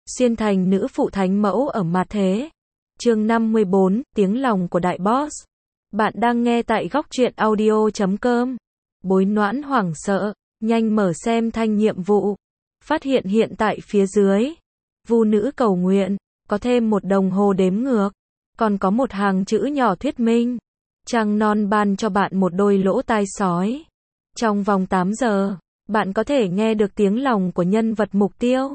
xuyên thành nữ phụ thánh mẫu ở mặt thế. Chương 54, tiếng lòng của đại boss. Bạn đang nghe tại góc truyện audio.com. Bối Noãn hoảng sợ, nhanh mở xem thanh nhiệm vụ. Phát hiện tại phía dưới. Vu nữ cầu nguyện, có thêm một đồng hồ đếm ngược. Còn có một hàng chữ nhỏ thuyết minh. Trăng non ban cho bạn một đôi lỗ tai sói. Trong vòng 8 giờ, bạn có thể nghe được tiếng lòng của nhân vật mục tiêu.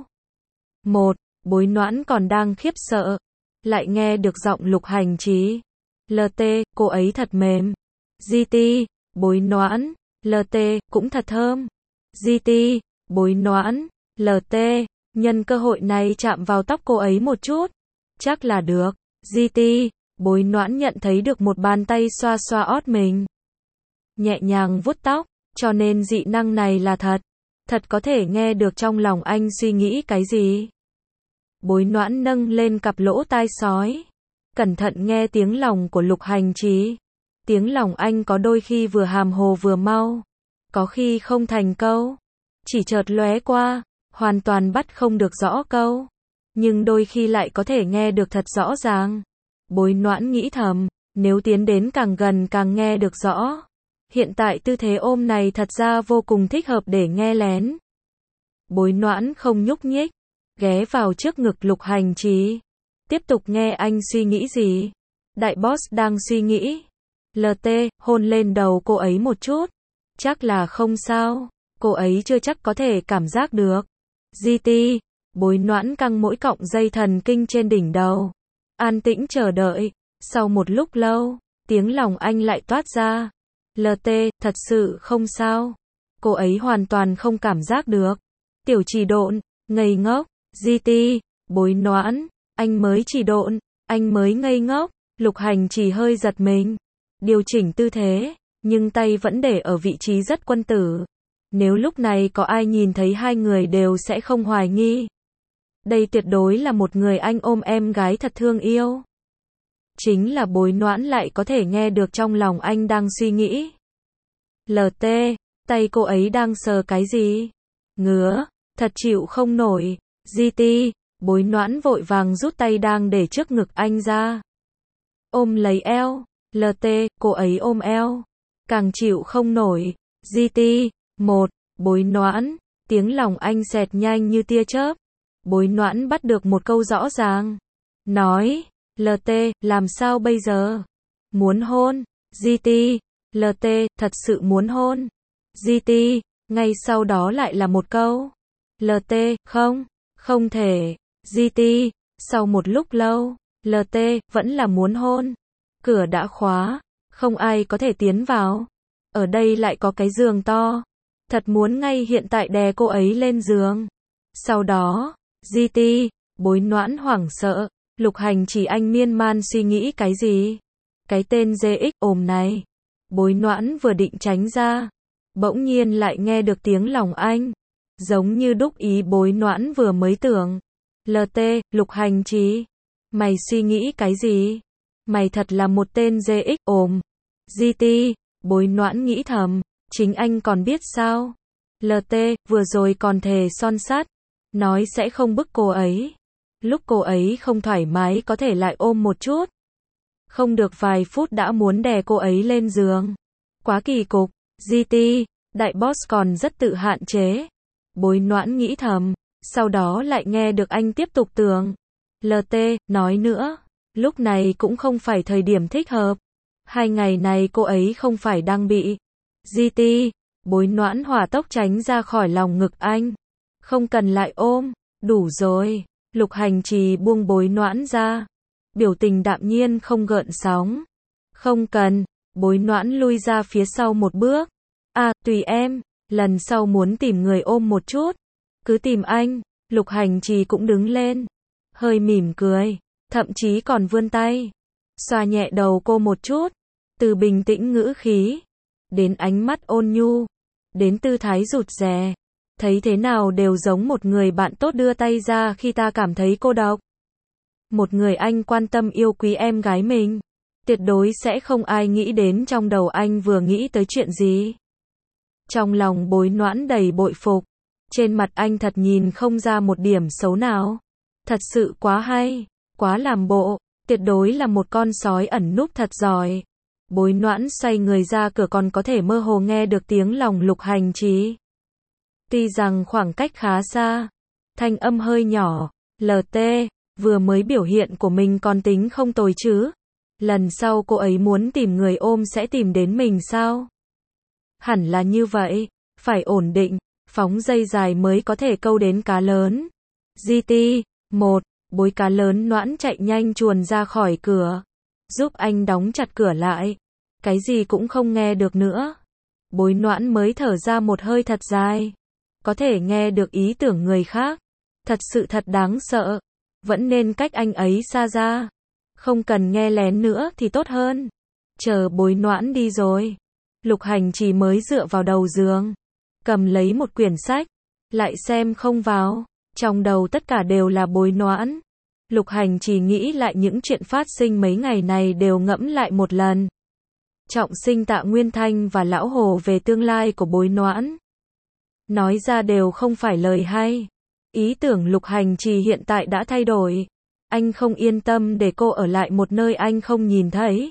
1. Bối Noãn còn đang khiếp sợ. Lại nghe được giọng Lục Hành Chí. LT, cô ấy thật mềm. GT, Bối Noãn. LT, cũng thật thơm. GT, Bối Noãn. LT, nhân cơ hội này chạm vào tóc cô ấy một chút. Chắc là được. GT, Bối Noãn nhận thấy được một bàn tay xoa xoa ót mình. Nhẹ nhàng vuốt tóc, cho nên dị năng này là thật. Thật có thể nghe được trong lòng anh suy nghĩ cái gì. Bối Noãn nâng lên cặp lỗ tai sói. Cẩn thận nghe tiếng lòng của Lục Hành Chí. Tiếng lòng anh có đôi khi vừa hàm hồ vừa mau. Có khi không thành câu. Chỉ chợt lóe qua, hoàn toàn bắt không được rõ câu. Nhưng đôi khi lại có thể nghe được thật rõ ràng. Bối Noãn nghĩ thầm, nếu tiến đến càng gần càng nghe được rõ. Hiện tại tư thế ôm này thật ra vô cùng thích hợp để nghe lén. Bối Noãn không nhúc nhích, ghé vào trước ngực Lục Hành Chí. Tiếp tục nghe anh suy nghĩ gì. Đại boss đang suy nghĩ. LT, hôn lên đầu cô ấy một chút. Chắc là không sao. Cô ấy chưa chắc có thể cảm giác được. GT, Bối Noãn căng mỗi cọng dây thần kinh trên đỉnh đầu. An tĩnh chờ đợi. Sau một lúc lâu, tiếng lòng anh lại toát ra. LT, thật sự không sao. Cô ấy hoàn toàn không cảm giác được. Tiểu Trì Độn, ngây ngốc. GT, Bối Noãn, anh mới trì độn, anh mới ngây ngốc. Lục Hành Chí hơi giật mình. Điều chỉnh tư thế, nhưng tay vẫn để ở vị trí rất quân tử. Nếu lúc này có ai nhìn thấy hai người đều sẽ không hoài nghi. Đây tuyệt đối là một người anh ôm em gái thật thương yêu. Chính là Bối Noãn lại có thể nghe được trong lòng anh đang suy nghĩ. LT, tay cô ấy đang sờ cái gì? Ngứa, thật chịu không nổi. GT, Bối Noãn vội vàng rút tay đang để trước ngực anh ra. Ôm lấy eo. LT, cô ấy ôm eo. Càng chịu không nổi. GT, 1. Bối Noãn, tiếng lòng anh xẹt nhanh như tia chớp. Bối Noãn bắt được một câu rõ ràng. Nói, LT, làm sao bây giờ? Muốn hôn. GT, LT, thật sự muốn hôn. GT, ngay sau đó lại là một câu. LT, không thể. GT, sau một lúc lâu, LT, vẫn là muốn hôn. Cửa đã khóa, không ai có thể tiến vào. Ở đây lại có cái giường to. Thật muốn ngay hiện tại đè cô ấy lên giường. Sau đó, GT, Bối Noãn hoảng sợ. Lục Hành Chí anh miên man suy nghĩ cái gì? Cái tên GX ồm này. Bối Noãn vừa định tránh ra. Bỗng nhiên lại nghe được tiếng lòng anh. Giống như đúc ý Bối Noãn vừa mới tưởng. LT, Lục Hành Chí. Mày suy nghĩ cái gì? Mày thật là một tên GX ồm. GT, Bối Noãn nghĩ thầm. Chính anh còn biết sao? LT, vừa rồi còn thề son sắt. Nói sẽ không bức cô ấy. Lúc cô ấy không thoải mái có thể lại ôm một chút. Không được vài phút đã muốn đè cô ấy lên giường. Quá kỳ cục. GT, đại boss còn rất tự hạn chế. Bối Noãn nghĩ thầm. Sau đó lại nghe được anh tiếp tục tưởng. LT, nói nữa. Lúc này cũng không phải thời điểm thích hợp. 2 ngày này cô ấy không phải đang bị. GT, Bối Noãn hỏa tốc tránh ra khỏi lòng ngực anh. Không cần lại ôm. Đủ rồi. Lục Hành Chí buông Bối Noãn ra. Biểu tình đạm nhiên không gợn sóng. Không cần. Bối Noãn lui ra phía sau một bước. À, tùy em. Lần sau muốn tìm người ôm một chút. Cứ tìm anh. Lục Hành Chí cũng đứng lên. Hơi mỉm cười. Thậm chí còn vươn tay. Xoa nhẹ đầu cô một chút. Từ bình tĩnh ngữ khí. Đến ánh mắt ôn nhu. Đến tư thái rụt rè. Thấy thế nào đều giống một người bạn tốt đưa tay ra khi ta cảm thấy cô độc. Một người anh quan tâm yêu quý em gái mình. Tuyệt đối sẽ không ai nghĩ đến trong đầu anh vừa nghĩ tới chuyện gì. Trong lòng Bối Noãn đầy bội phục. Trên mặt anh thật nhìn không ra một điểm xấu nào. Thật sự quá hay, quá làm bộ, tuyệt đối là một con sói ẩn núp thật giỏi. Bối Noãn xoay người ra cửa còn có thể mơ hồ nghe được tiếng lòng Lục Hành Chí. Tuy rằng khoảng cách khá xa, thanh âm hơi nhỏ, LT, vừa mới biểu hiện của mình còn tính không tồi chứ. Lần sau cô ấy muốn tìm người ôm sẽ tìm đến mình sao? Hẳn là như vậy, phải ổn định, phóng dây dài mới có thể câu đến cá lớn. GT, 1, Bối cá lớn Noãn chạy nhanh chuồn ra khỏi cửa. Giúp anh đóng chặt cửa lại. Cái gì cũng không nghe được nữa. Bối Noãn mới thở ra một hơi thật dài. Có thể nghe được ý tưởng người khác. Thật sự thật đáng sợ. Vẫn nên cách anh ấy xa ra. Không cần nghe lén nữa thì tốt hơn. Chờ Bối Noãn đi rồi. Lục Hành Chí mới dựa vào đầu giường. Cầm lấy một quyển sách. Lại xem không vào. Trong đầu tất cả đều là Bối Noãn. Lục Hành Chí nghĩ lại những chuyện phát sinh mấy ngày này đều ngẫm lại một lần. Trọng sinh Tạ Nguyên Thanh và Lão Hồ về tương lai của Bối Noãn. Nói ra đều không phải lời hay. Ý tưởng Lục Hành Chí hiện tại đã thay đổi. Anh không yên tâm để cô ở lại một nơi anh không nhìn thấy.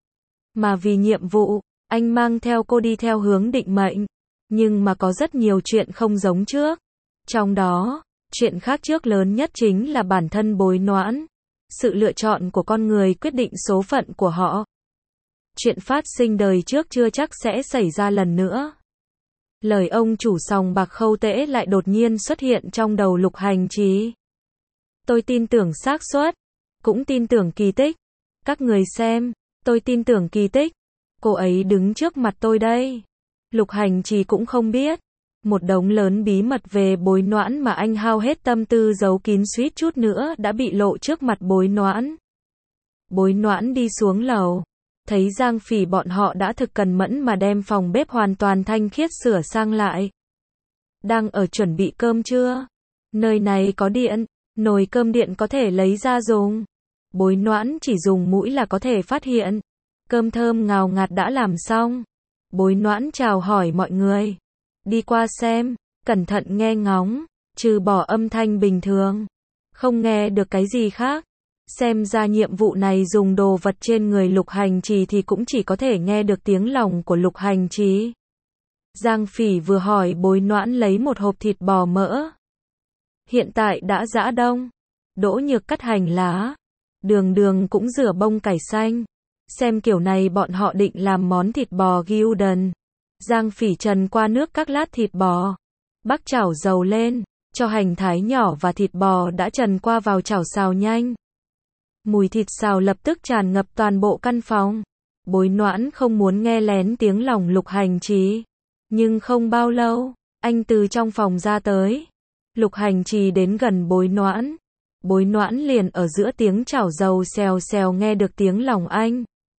Mà vì nhiệm vụ, anh mang theo cô đi theo hướng định mệnh. Nhưng mà có rất nhiều chuyện không giống trước. Trong đó, chuyện khác trước lớn nhất chính là bản thân Bối Noãn. Sự lựa chọn của con người quyết định số phận của họ. Chuyện phát sinh đời trước chưa chắc sẽ xảy ra lần nữa. Lời ông chủ sòng bạc Khâu Tễ lại đột nhiên xuất hiện trong đầu Lục Hành Chí. Tôi tin tưởng xác suất, cũng tin tưởng kỳ tích. Các người xem, tôi tin tưởng kỳ tích. Cô ấy đứng trước mặt tôi đây. Lục Hành Chí cũng không biết. Một đống lớn bí mật về Bối Noãn mà anh hao hết tâm tư giấu kín suýt chút nữa đã bị lộ trước mặt Bối Noãn. Bối Noãn đi xuống lầu. Thấy Giang Phỉ bọn họ đã thực cần mẫn mà đem phòng bếp hoàn toàn thanh khiết sửa sang lại. Đang ở chuẩn bị cơm trưa. Nơi này có điện, nồi cơm điện có thể lấy ra dùng. Bối Noãn chỉ dùng mũi là có thể phát hiện. Cơm thơm ngào ngạt đã làm xong. Bối Noãn chào hỏi mọi người. Đi qua xem, cẩn thận nghe ngóng, trừ bỏ âm thanh bình thường. Không nghe được cái gì khác. Xem ra nhiệm vụ này dùng đồ vật trên người Lục Hành Chí thì cũng chỉ có thể nghe được tiếng lòng của Lục Hành Chí. Giang Phỉ vừa hỏi Bối Noãn lấy một hộp thịt bò mỡ. Hiện tại đã giã đông. Đỗ Nhược cắt hành lá. Đường Đường cũng rửa bông cải xanh. Xem kiểu này bọn họ định làm món thịt bò Gyudon. Giang Phỉ trần qua nước các lát thịt bò. Bắc chảo dầu lên, cho hành thái nhỏ và thịt bò đã trần qua vào chảo xào nhanh. Mùi thịt xào lập tức tràn ngập toàn bộ căn phòng. Bối Noãn không muốn nghe lén tiếng lòng Lục Hành Chí. Nhưng không bao lâu, anh từ trong phòng ra tới. Lục Hành Chí đến gần Bối Noãn. Bối Noãn liền ở giữa tiếng chảo dầu xèo xèo nghe được tiếng lòng anh.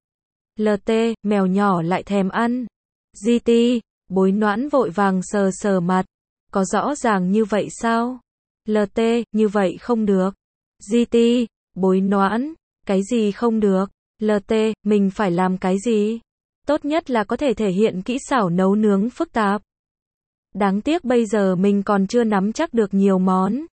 LT, mèo nhỏ lại thèm ăn. GT, Bối Noãn vội vàng sờ sờ mặt. Có rõ ràng như vậy sao? LT, như vậy không được. GT, Bối Noãn, cái gì không được? LT, mình phải làm cái gì? Tốt nhất là có thể thể hiện kỹ xảo nấu nướng phức tạp. Đáng tiếc bây giờ mình còn chưa nắm chắc được nhiều món.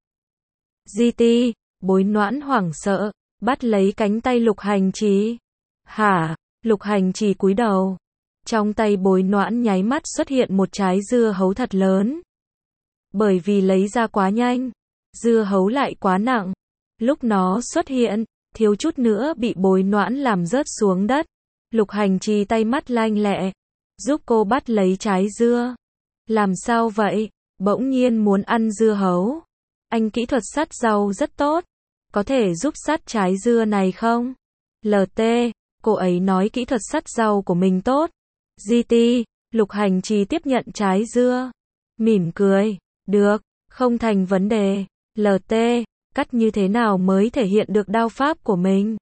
GT, Bối Noãn hoảng sợ, bắt lấy cánh tay Lục Hành Chí. Hả? Lục Hành Chí cúi đầu. Trong tay Bối Noãn nháy mắt xuất hiện một trái dưa hấu thật lớn. Bởi vì lấy ra quá nhanh, dưa hấu lại quá nặng. Lúc nó xuất hiện, thiếu chút nữa bị Bối Noãn làm rớt xuống đất. Lục Hành Chí tay mắt lanh lẹ, giúp cô bắt lấy trái dưa. Làm sao vậy? Bỗng nhiên muốn ăn dưa hấu. Anh kỹ thuật sắt rau rất tốt. Có thể giúp sắt trái dưa này không? LT, cô ấy nói kỹ thuật sắt rau của mình tốt. GT, Lục Hành Chí tiếp nhận trái dưa. Mỉm cười. Được, không thành vấn đề. LT, cắt như thế nào mới thể hiện được đao pháp của mình?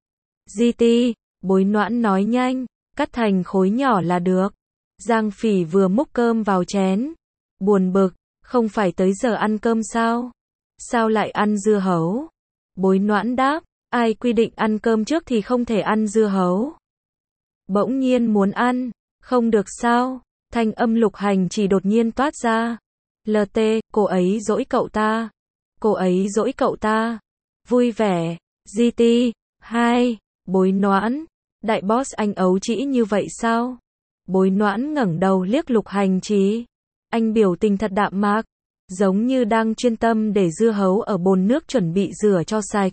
GT, Bối Noãn nói nhanh, cắt thành khối nhỏ là được. Giang Phỉ vừa múc cơm vào chén. Buồn bực, không phải tới giờ ăn cơm sao? Sao lại ăn dưa hấu? Bối Noãn đáp, ai quy định ăn cơm trước thì không thể ăn dưa hấu? Bỗng nhiên muốn ăn, không được sao? Thanh âm Lục Hành Chí đột nhiên toát ra. LT, cô ấy dỗi cậu ta. Cô ấy dỗi cậu ta. Vui vẻ. GT. 2. Bối Noãn. Đại boss anh ấu trĩ như vậy sao? Bối Noãn ngẩng đầu liếc Lục Hành Chí. Anh biểu tình thật đạm mạc, giống như đang chuyên tâm để dưa hấu ở bồn nước chuẩn bị rửa cho sạch.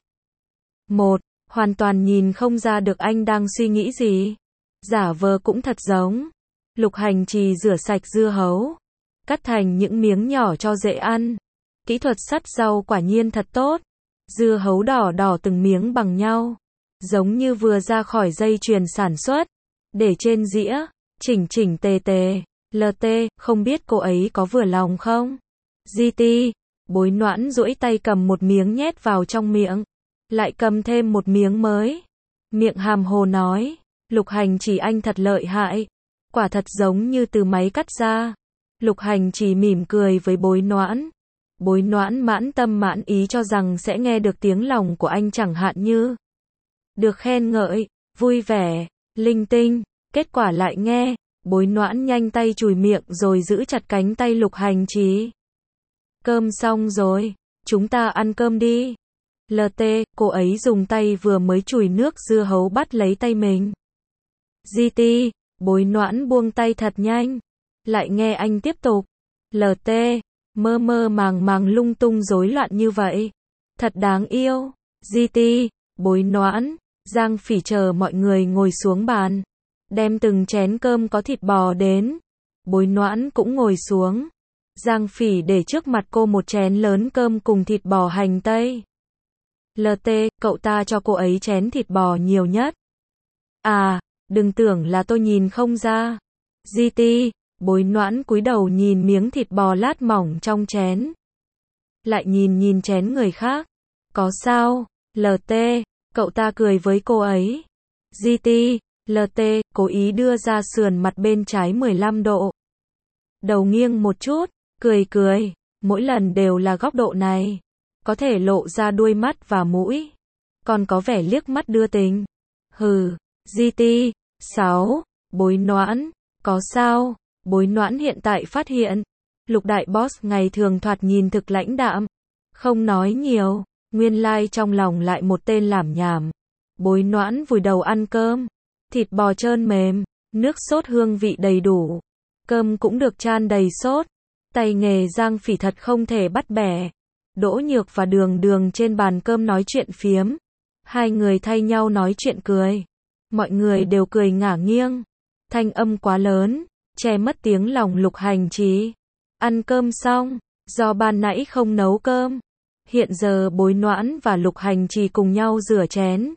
Hoàn toàn nhìn không ra được anh đang suy nghĩ gì. Giả vờ cũng thật giống. Lục Hành Trì rửa sạch dưa hấu, cắt thành những miếng nhỏ cho dễ ăn. Kỹ thuật sắt rau quả nhiên thật tốt. Dưa hấu đỏ đỏ từng miếng bằng nhau, giống như vừa ra khỏi dây chuyền sản xuất, để trên dĩa, chỉnh chỉnh tề tề. LT, không biết cô ấy có vừa lòng không? GT. Bối Noãn duỗi tay cầm một miếng nhét vào trong miệng, lại cầm thêm một miếng mới. Miệng hàm hồ nói, Lục Hành Trì anh thật lợi hại, quả thật giống như từ máy cắt ra. Lục Hành Trì mỉm cười với Bối Noãn. Bối Noãn mãn tâm mãn ý cho rằng sẽ nghe được tiếng lòng của anh, chẳng hạn như được khen ngợi, vui vẻ, linh tinh. Kết quả lại nghe, Bối Noãn nhanh tay chùi miệng rồi giữ chặt cánh tay Lục Hành Trì. Cơm xong rồi, chúng ta ăn cơm đi. LT, cô ấy dùng tay vừa mới chùi nước dưa hấu bắt lấy tay mình. GT. Bối Noãn buông tay thật nhanh. Lại nghe anh tiếp tục. LT. Mơ mơ màng màng lung tung rối loạn như vậy. Thật đáng yêu. GT. Bối Noãn. Giang Phỉ chờ mọi người ngồi xuống bàn, đem từng chén cơm có thịt bò đến. Bối Noãn cũng ngồi xuống. Giang Phỉ để trước mặt cô một chén lớn cơm cùng thịt bò hành tây. LT, cậu ta cho cô ấy chén thịt bò nhiều nhất. À, đừng tưởng là tôi nhìn không ra. GT. Bối Noãn cúi đầu nhìn miếng thịt bò lát mỏng trong chén, lại nhìn chén người khác. Có sao? LT. Cậu ta cười với cô ấy. GT. LT, cố ý đưa ra sườn mặt bên trái 15 độ. Đầu nghiêng một chút, cười. Mỗi lần đều là góc độ này. Có thể lộ ra đuôi mắt và mũi. Còn có vẻ liếc mắt đưa tình. Hừ. GT. 6. Bối Noãn. Có sao? Bối Noãn hiện tại phát hiện, Lục đại boss ngày thường thoạt nhìn thực lãnh đạm, không nói nhiều, nguyên lai trong lòng lại một tên lảm nhảm. Bối Noãn vùi đầu ăn cơm, thịt bò trơn mềm, nước sốt hương vị đầy đủ, cơm cũng được chan đầy sốt. Tay nghề Giang Phỉ thật không thể bắt bẻ. Đỗ Nhược và Đường trên bàn cơm nói chuyện phiếm, hai người thay nhau nói chuyện cười. Mọi người đều cười ngả nghiêng, thanh âm quá lớn, che mất tiếng lòng Lục Hành Chí. Ăn cơm xong, do ban nãy không nấu cơm, hiện giờ Bối Noãn và Lục Hành Chí cùng nhau rửa chén.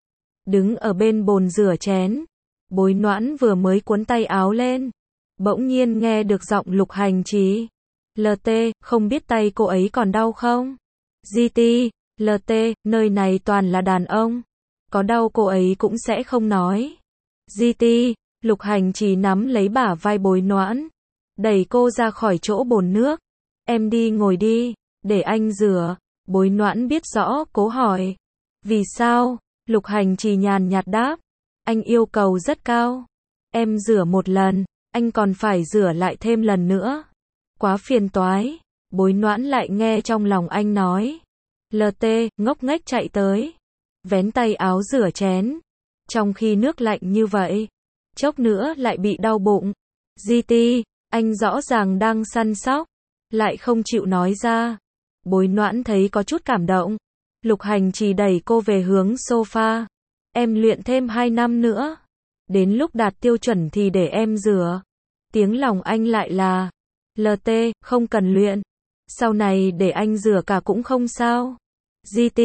Đứng ở bên bồn rửa chén, Bối Noãn vừa mới cuốn tay áo lên, bỗng nhiên nghe được giọng Lục Hành Chí. LT, không biết tay cô ấy còn đau không? GT. LT, nơi này toàn là đàn ông, có đau cô ấy cũng sẽ không nói. GT. Lục Hành Chí nắm lấy bả vai Bối Noãn, đẩy cô ra khỏi chỗ bồn nước. Em đi ngồi đi, để anh rửa. Bối Noãn biết rõ, cố hỏi. Vì sao? Lục Hành Chí nhàn nhạt đáp. Anh yêu cầu rất cao. Em rửa một lần, anh còn phải rửa lại thêm lần nữa. Quá phiền toái. Bối Noãn lại nghe trong lòng anh nói. LT, ngốc nghếch chạy tới, vén tay áo rửa chén. Trong khi nước lạnh như vậy, chốc nữa lại bị đau bụng. GT, anh rõ ràng đang săn sóc, lại không chịu nói ra. Bối Noãn thấy có chút cảm động. Lục Hành Chí đẩy cô về hướng sofa. Em luyện thêm 2 năm nữa, đến lúc đạt tiêu chuẩn thì để em rửa. Tiếng lòng anh lại là, LT, không cần luyện, sau này để anh rửa cả cũng không sao. GT.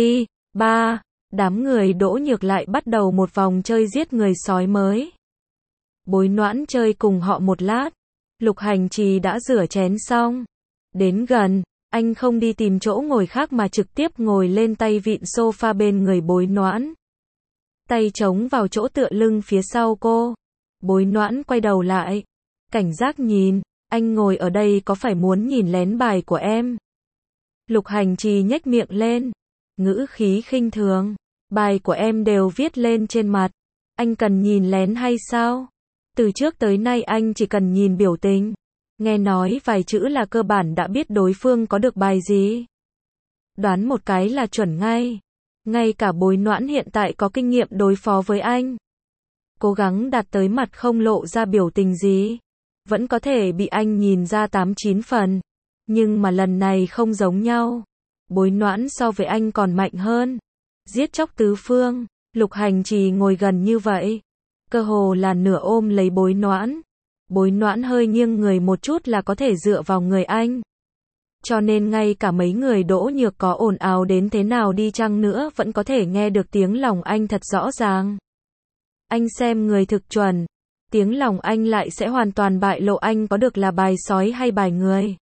3. Đám người Đỗ Nhược lại bắt đầu một vòng chơi giết người sói mới. Bối Noãn chơi cùng họ một lát, Lục Hành Chí đã rửa chén xong. Đến gần, anh không đi tìm chỗ ngồi khác mà trực tiếp ngồi lên tay vịn sofa bên người Bối Noãn. Tay chống vào chỗ tựa lưng phía sau cô. Bối Noãn quay đầu lại, cảnh giác nhìn, anh ngồi ở đây có phải muốn nhìn lén bài của em? Lục Hành Chí nhếch miệng lên, ngữ khí khinh thường. Bài của em đều viết lên trên mặt, anh cần nhìn lén hay sao? Từ trước tới nay anh chỉ cần nhìn biểu tình, nghe nói vài chữ là cơ bản đã biết đối phương có được bài gì. Đoán một cái là chuẩn ngay. Ngay cả Bối Noãn hiện tại có kinh nghiệm đối phó với anh. Cố gắng đạt tới mặt không lộ ra biểu tình gì. Vẫn có thể bị anh nhìn ra 8-9 phần. Nhưng mà lần này không giống nhau. Bối Noãn so với anh còn mạnh hơn. Giết chóc tứ phương. Lục Hành Trì ngồi gần như vậy. Cơ hồ là nửa ôm lấy Bối Noãn. Bối Noãn hơi nghiêng người một chút là có thể dựa vào người anh. Cho nên ngay cả mấy người Đỗ Nhược có ồn ào đến thế nào đi chăng nữa vẫn có thể nghe được tiếng lòng anh thật rõ ràng. Anh xem người thực chuẩn. Tiếng lòng anh lại sẽ hoàn toàn bại lộ anh có được là bài sói hay bài người.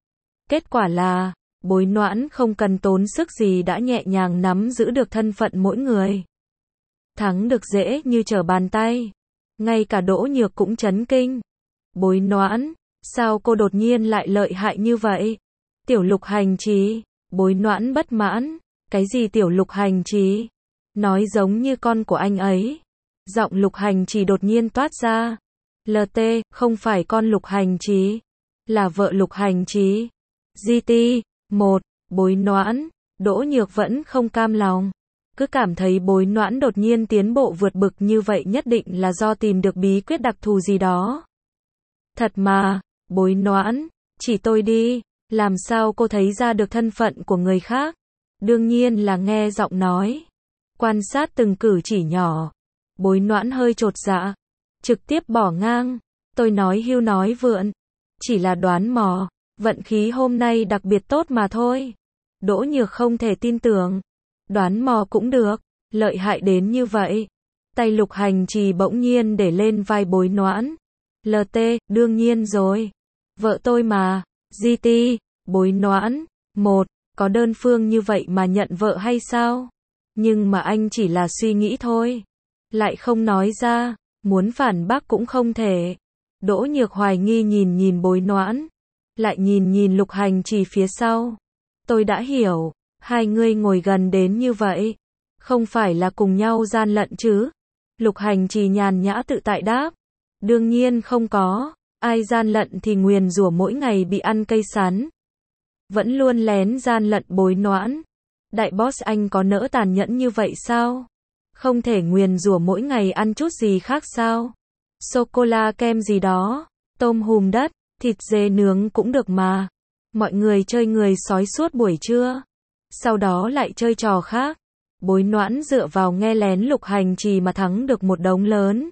Kết quả là, Bối Noãn không cần tốn sức gì đã nhẹ nhàng nắm giữ được thân phận mỗi người. Thắng được dễ như trở bàn tay. Ngay cả Đỗ Nhược cũng chấn kinh. Bối Noãn, sao cô đột nhiên lại lợi hại như vậy? Tiểu Lục Hành Trì, Bối Noãn bất mãn. Cái gì Tiểu Lục Hành Trì? Nói giống như con của anh ấy. Giọng Lục Hành Trì đột nhiên toát ra. LT, không phải con Lục Hành Trì, là vợ Lục Hành Trì. GT, 1, Bối Noãn, Đỗ Nhược vẫn không cam lòng. Cứ cảm thấy Bối Noãn đột nhiên tiến bộ vượt bực như vậy nhất định là do tìm được bí quyết đặc thù gì đó. Thật mà, Bối Noãn, chỉ tôi đi, làm sao cô thấy ra được thân phận của người khác? Đương nhiên là nghe giọng nói. Quan sát từng cử chỉ nhỏ. Bối Noãn hơi chột dạ. Trực tiếp bỏ ngang. Tôi nói hưu nói vượn. Chỉ là đoán mò. Vận khí hôm nay đặc biệt tốt mà thôi. Đỗ Nhược không thể tin tưởng. Đoán mò cũng được. Lợi hại đến như vậy. Tay Lục Hành Trì bỗng nhiên để lên vai Bối Noãn. LT, đương nhiên rồi. Vợ tôi mà. GT, Bối Noãn. 1, có đơn phương như vậy mà nhận vợ hay sao? Nhưng mà anh chỉ là suy nghĩ thôi. Lại không nói ra. Muốn phản bác cũng không thể. Đỗ Nhược hoài nghi nhìn Bối Noãn. Lại nhìn Lục Hành Trì phía sau. Tôi đã hiểu. Hai người ngồi gần đến như vậy. Không phải là cùng nhau gian lận chứ? Lục Hành Trì nhàn nhã tự tại đáp. Đương nhiên không có. Ai gian lận thì nguyền rủa mỗi ngày bị ăn cây sắn. Vẫn luôn lén gian lận Bối Noãn. Đại boss anh có nỡ tàn nhẫn như vậy sao? Không thể nguyền rủa mỗi ngày ăn chút gì khác sao? Sô-cô-la kem gì đó, tôm hùm đất, thịt dê nướng cũng được mà. Mọi người chơi người sói suốt buổi trưa. Sau đó lại chơi trò khác. Bối Noãn dựa vào nghe lén Lục Hành Trì mà thắng được một đống lớn.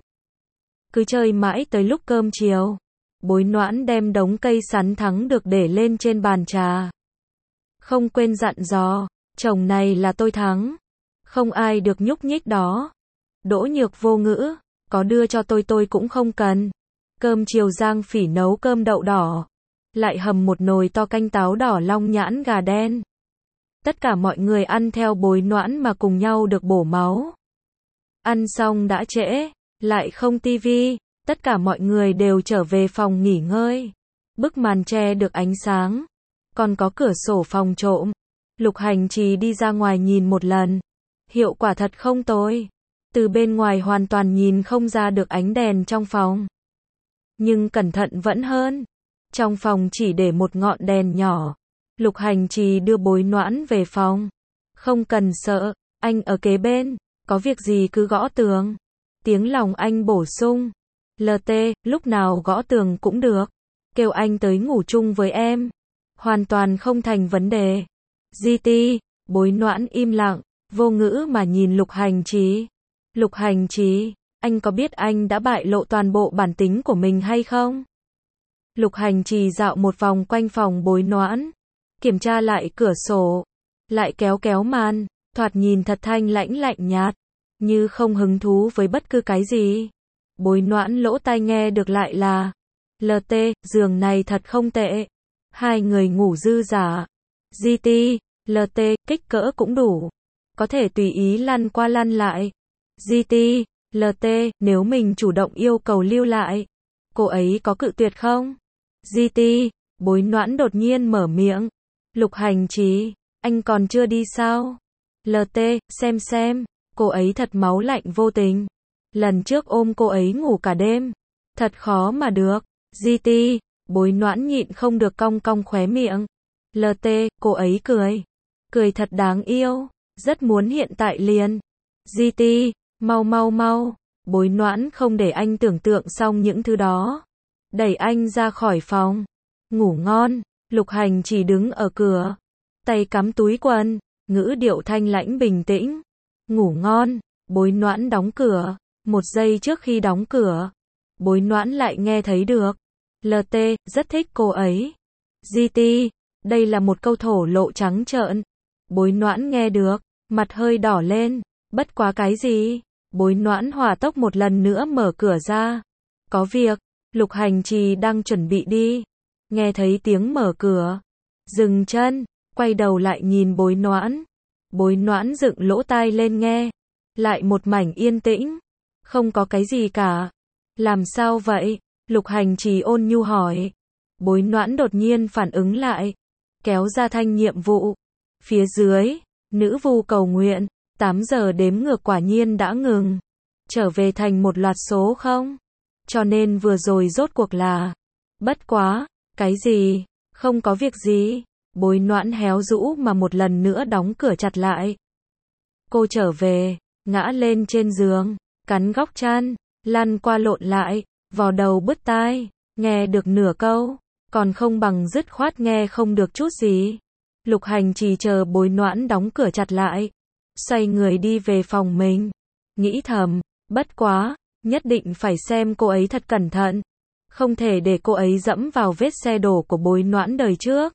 Cứ chơi mãi tới lúc cơm chiều. Bối Noãn đem đống cây sắn thắng được để lên trên bàn trà. Không quên dặn dò, chồng này là tôi thắng. Không ai được nhúc nhích đó. Đỗ Nhược vô ngữ, có đưa cho tôi cũng không cần. Cơm chiều Giang Phỉ nấu cơm đậu đỏ. Lại hầm một nồi to canh táo đỏ long nhãn gà đen. Tất cả mọi người ăn theo Bối Noãn mà cùng nhau được bổ máu. Ăn xong đã trễ, lại không tivi, tất cả mọi người đều trở về phòng nghỉ ngơi. Bức màn che được ánh sáng. Còn có cửa sổ phòng trộm. Lục Hành Trì đi ra ngoài nhìn một lần. Hiệu quả thật không tồi. Từ bên ngoài hoàn toàn nhìn không ra được ánh đèn trong phòng. Nhưng cẩn thận vẫn hơn. Trong phòng chỉ để một ngọn đèn nhỏ. Lục Hành Trì đưa Bối Noãn về phòng. Không cần sợ, anh ở kế bên. Có việc gì cứ gõ tường. Tiếng lòng anh bổ sung. LT, lúc nào gõ tường cũng được. Kêu anh tới ngủ chung với em. Hoàn toàn không thành vấn đề. GT, Bối Noãn im lặng, vô ngữ mà nhìn Lục Hành Trì. Lục Hành Trì, anh có biết anh đã bại lộ toàn bộ bản tính của mình hay không? Lục Hành Trì dạo một vòng quanh phòng Bối Noãn. Kiểm tra lại cửa sổ. Lại kéo màn, thoạt nhìn thật thanh lãnh lạnh nhạt. Như không hứng thú với bất cứ cái gì. Bối Noãn lỗ tai nghe được lại là. LT, giường này thật không tệ. Hai người ngủ dư dả. GT, LT, kích cỡ cũng đủ. Có thể tùy ý lăn qua lăn lại. GT, LT, nếu mình chủ động yêu cầu lưu lại. Cô ấy có cự tuyệt không? GT, Bối Noãn đột nhiên mở miệng. Lục Hành Trì, anh còn chưa đi sao? LT, xem, cô ấy thật máu lạnh vô tình. Lần trước ôm cô ấy ngủ cả đêm. Thật khó mà được. GT, Bối Noãn nhịn không được cong khóe miệng. LT, cô ấy cười. Cười thật đáng yêu. rất muốn hiện tại liền. GT, mau mau mau. Bối Noãn không để anh tưởng tượng xong những thứ đó. Đẩy anh ra khỏi phòng. Ngủ ngon. Lục Hành chỉ đứng ở cửa. Tay cắm túi quần. Ngữ điệu thanh lãnh bình tĩnh. Ngủ ngon. Bối Noãn đóng cửa. Một giây trước khi đóng cửa, Bối Noãn lại nghe thấy được. LT, rất thích cô ấy. GT, đây là một câu thổ lộ trắng trợn. Bối Noãn nghe được, mặt hơi đỏ lên. Bất quá cái gì? Bối Noãn hỏa tốc một lần nữa mở cửa ra. Có việc, Lục Hành Trì đang chuẩn bị đi. Nghe thấy tiếng mở cửa. Dừng chân, quay đầu lại nhìn Bối Noãn. Bối Noãn dựng lỗ tai lên nghe. Lại một mảnh yên tĩnh. Không có cái gì cả. Làm sao vậy? Lục Hành Trì ôn nhu hỏi. Bối Noãn đột nhiên phản ứng lại. Kéo ra thanh nhiệm vụ. Phía dưới, nữ vu cầu nguyện. 8 giờ đếm ngược quả nhiên đã ngừng. Trở về thành một loạt số không? Cho nên vừa rồi rốt cuộc là. Bất quá, cái gì? Không có việc gì. Bối Noãn héo rũ mà một lần nữa đóng cửa chặt lại. Cô trở về, ngã lên trên giường, cắn góc chăn, lăn qua lộn lại, vò đầu bứt tai, nghe được nửa câu, còn không bằng dứt khoát nghe không được chút gì. Lục Hành Trì chờ Bối Noãn đóng cửa chặt lại, xoay người đi về phòng mình, nghĩ thầm, bất quá, nhất định phải xem cô ấy thật cẩn thận, không thể để cô ấy dẫm vào vết xe đổ của Bối Noãn đời trước.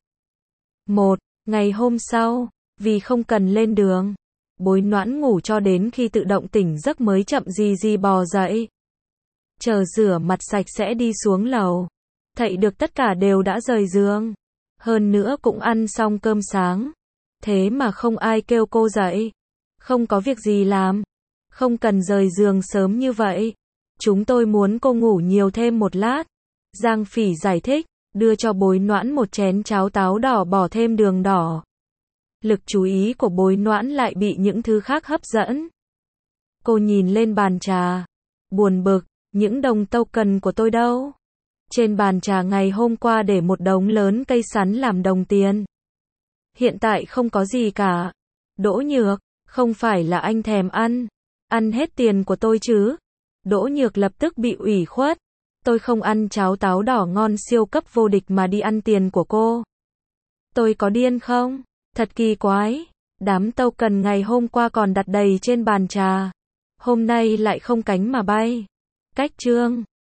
Ngày hôm sau, vì không cần lên đường, Bối Noãn ngủ cho đến khi tự động tỉnh giấc mới chậm gì bò dậy. Chờ rửa mặt sạch sẽ đi xuống lầu. Thậy được tất cả đều đã rời giường. Hơn nữa cũng ăn xong cơm sáng. Thế mà không ai kêu cô dậy. Không có việc gì làm. Không cần rời giường sớm như vậy. Chúng tôi muốn cô ngủ nhiều thêm một lát. Giang Phỉ giải thích, đưa cho Bối Noãn một chén cháo táo đỏ bỏ thêm đường đỏ. Lực chú ý của Bối Noãn lại bị những thứ khác hấp dẫn. Cô nhìn lên bàn trà. Buồn bực, những đồng token của tôi đâu? Trên bàn trà ngày hôm qua để một đống lớn cây sắn làm đồng tiền. Hiện tại không có gì cả. Đỗ Nhược, không phải là anh thèm ăn hết tiền của tôi chứ? Đỗ Nhược lập tức bị ủy khuất. Tôi không ăn cháo táo đỏ ngon siêu cấp vô địch mà đi ăn tiền của cô. Tôi có điên không? Thật kỳ quái. Đám token ngày hôm qua còn đặt đầy trên bàn trà. Hôm nay lại không cánh mà bay. Cách chương